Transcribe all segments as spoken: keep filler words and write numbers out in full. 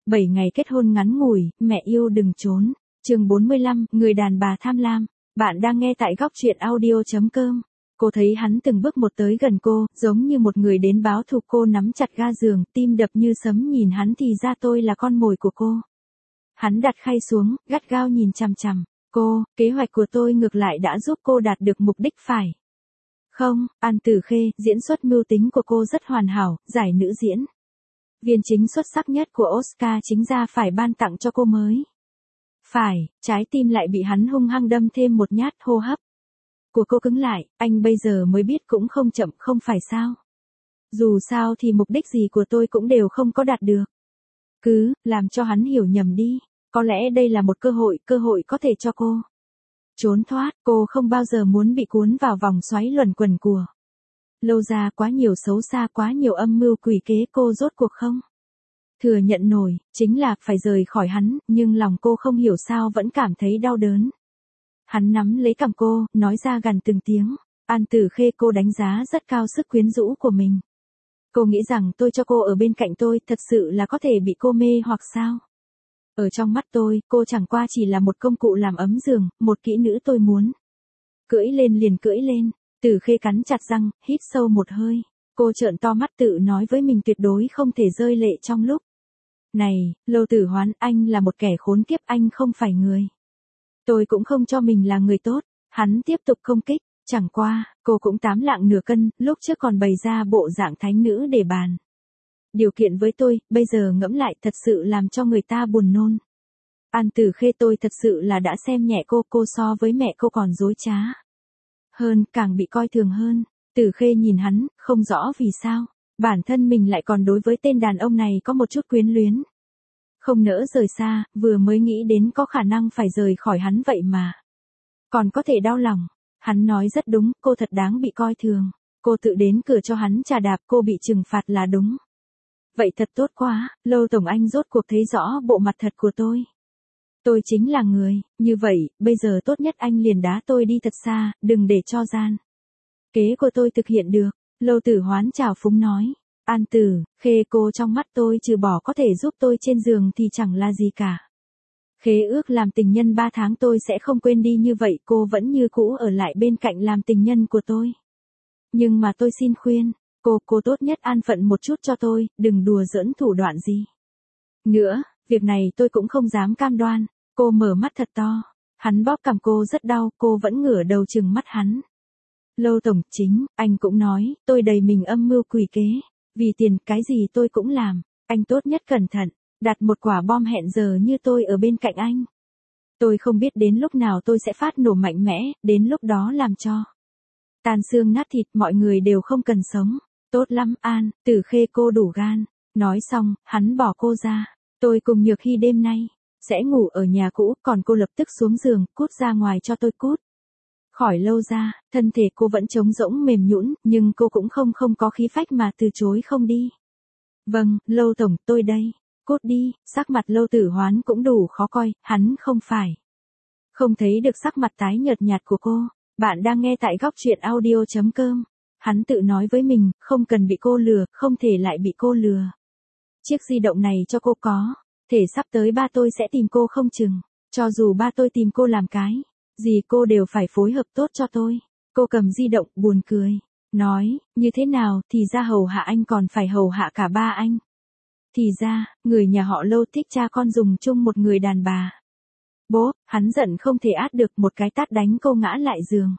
bảy ngày kết hôn ngắn ngủi, mẹ yêu đừng trốn. Chương bốn mươi lăm, người đàn bà tham lam. Bạn đang nghe tại góc truyện audio chấm com. Cô thấy hắn từng bước một tới gần cô, giống như một người đến báo thù. Cô nắm chặt ga giường, tim đập như sấm nhìn hắn, thì ra tôi là con mồi của cô. Hắn đặt khay xuống, gắt gao nhìn chằm chằm. Cô, kế hoạch của tôi ngược lại đã giúp cô đạt được mục đích phải. Không, An Tử Khê, diễn xuất mưu tính của cô rất hoàn hảo, giải nữ diễn viên chính xuất sắc nhất của Oscar chính ra phải ban tặng cho cô mới. Phải, trái tim lại bị hắn hung hăng đâm thêm một nhát. Hô hấp của cô cứng lại, anh bây giờ mới biết cũng không chậm, không phải sao? Dù sao thì mục đích gì của tôi cũng đều không có đạt được. Cứ, làm cho hắn hiểu nhầm đi, có lẽ đây là một cơ hội, cơ hội có thể cho cô trốn thoát. Cô không bao giờ muốn bị cuốn vào vòng xoáy luẩn quẩn của Lâu Gia. Quá nhiều xấu xa, quá nhiều âm mưu quỷ kế, cô rốt cuộc không thừa nhận nổi. Chính là phải rời khỏi hắn, nhưng lòng cô không hiểu sao vẫn cảm thấy đau đớn. Hắn nắm lấy cằm cô, nói ra gần từng tiếng. An Tử Khê, cô đánh giá rất cao sức quyến rũ của mình. Cô nghĩ rằng tôi cho cô ở bên cạnh tôi, thật sự là có thể bị cô mê hoặc sao? Ở trong mắt tôi, cô chẳng qua chỉ là một công cụ làm ấm giường, một kỹ nữ tôi muốn cưỡi lên liền cưỡi lên. Tử Khê cắn chặt răng, hít sâu một hơi. Cô trợn to mắt tự nói với mình tuyệt đối không thể rơi lệ trong lúc này. Lâu Tử Hoán, anh là một kẻ khốn kiếp, anh không phải người. Tôi cũng không cho mình là người tốt. Hắn tiếp tục công kích. Chẳng qua, cô cũng tám lạng nửa cân, lúc trước còn bày ra bộ dạng thánh nữ để bàn điều kiện với tôi, bây giờ ngẫm lại thật sự làm cho người ta buồn nôn. An Tử Khê, tôi thật sự là đã xem nhẹ cô, cô so với mẹ cô còn dối trá hơn, càng bị coi thường hơn. Tử Khê nhìn hắn, không rõ vì sao bản thân mình lại còn đối với tên đàn ông này có một chút quyến luyến. Không nỡ rời xa, vừa mới nghĩ đến có khả năng phải rời khỏi hắn vậy mà còn có thể đau lòng. Hắn nói rất đúng, cô thật đáng bị coi thường. Cô tự đến cửa cho hắn trà đạp, cô bị trừng phạt là đúng. Vậy thật tốt quá, Lâu Tổng, anh rốt cuộc thấy rõ bộ mặt thật của tôi. Tôi chính là người, như vậy, bây giờ tốt nhất anh liền đá tôi đi thật xa, đừng để cho gian kế của tôi thực hiện được. Lâu Tử Hoán trào phúng nói. An Tử Khê, cô trong mắt tôi trừ bỏ có thể giúp tôi trên giường thì chẳng là gì cả. Khế ước làm tình nhân ba tháng tôi sẽ không quên đi, như vậy cô vẫn như cũ ở lại bên cạnh làm tình nhân của tôi. Nhưng mà tôi xin khuyên, cô, cô tốt nhất an phận một chút cho tôi, đừng đùa giỡn thủ đoạn gì nữa, việc này tôi cũng không dám cam đoan. Cô mở mắt thật to, hắn bóp cằm cô rất đau, cô vẫn ngửa đầu trừng mắt hắn. Lâu Tổng, chính, anh cũng nói, tôi đầy mình âm mưu quỷ kế, vì tiền cái gì tôi cũng làm, anh tốt nhất cẩn thận. Đặt một quả bom hẹn giờ như tôi ở bên cạnh anh. Tôi không biết đến lúc nào tôi sẽ phát nổ mạnh mẽ, đến lúc đó làm cho tan xương nát thịt, mọi người đều không cần sống. Tốt lắm An Tử Khê, cô đủ gan. Nói xong, hắn bỏ cô ra. Tôi cùng Nhược Hy đêm nay sẽ ngủ ở nhà cũ, còn cô lập tức xuống giường, cút ra ngoài cho tôi, cút khỏi Lâu Gia. Thân thể cô vẫn trống rỗng mềm nhũn, nhưng cô cũng không không có khí phách mà từ chối không đi. Vâng, Lâu Tổng, tôi đây. Cút đi. Sắc mặt Lâu Tử Hoán cũng đủ khó coi, hắn không phải không thấy được sắc mặt tái nhợt nhạt của cô. Bạn đang nghe tại góc truyện audio chấm com. Hắn tự nói với mình, không cần bị cô lừa, không thể lại bị cô lừa. Chiếc di động này cho cô có thể sắp tới ba tôi sẽ tìm cô không chừng. Cho dù ba tôi tìm cô làm cái gì cô đều phải phối hợp tốt cho tôi. Cô cầm di động, buồn cười. Nói, như thế nào, thì ra hầu hạ anh còn phải hầu hạ cả ba anh. Thì ra, người nhà họ Lâu thích cha con dùng chung một người đàn bà. Bố, hắn giận không thể át được, một cái tát đánh cô ngã lại giường.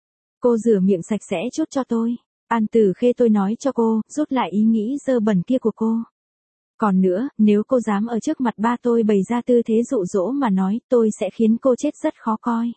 Cô rửa miệng sạch sẽ chút cho tôi. An Tử Khê, tôi nói cho cô, rút lại ý nghĩ dơ bẩn kia của cô. Còn nữa, nếu cô dám ở trước mặt ba tôi bày ra tư thế dụ dỗ mà nói, tôi sẽ khiến cô chết rất khó coi.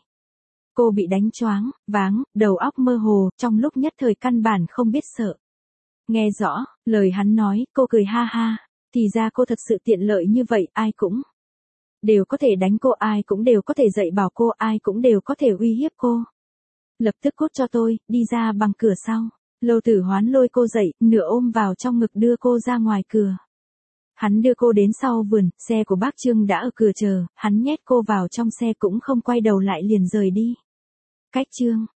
Cô bị đánh choáng, váng, đầu óc mơ hồ, trong lúc nhất thời căn bản không biết sợ. Nghe rõ lời hắn nói, cô cười ha ha. Thì ra cô thật sự tiện lợi như vậy, ai cũng đều có thể đánh cô, ai cũng đều có thể dạy bảo cô, ai cũng đều có thể uy hiếp cô. Lập tức cút cho tôi, đi ra bằng cửa sau. Lâu Tử Hoán lôi cô dậy, nửa ôm vào trong ngực đưa cô ra ngoài cửa. Hắn đưa cô đến sau vườn, xe của bác Trương đã ở cửa chờ, hắn nhét cô vào trong xe cũng không quay đầu lại liền rời đi. Cách Trương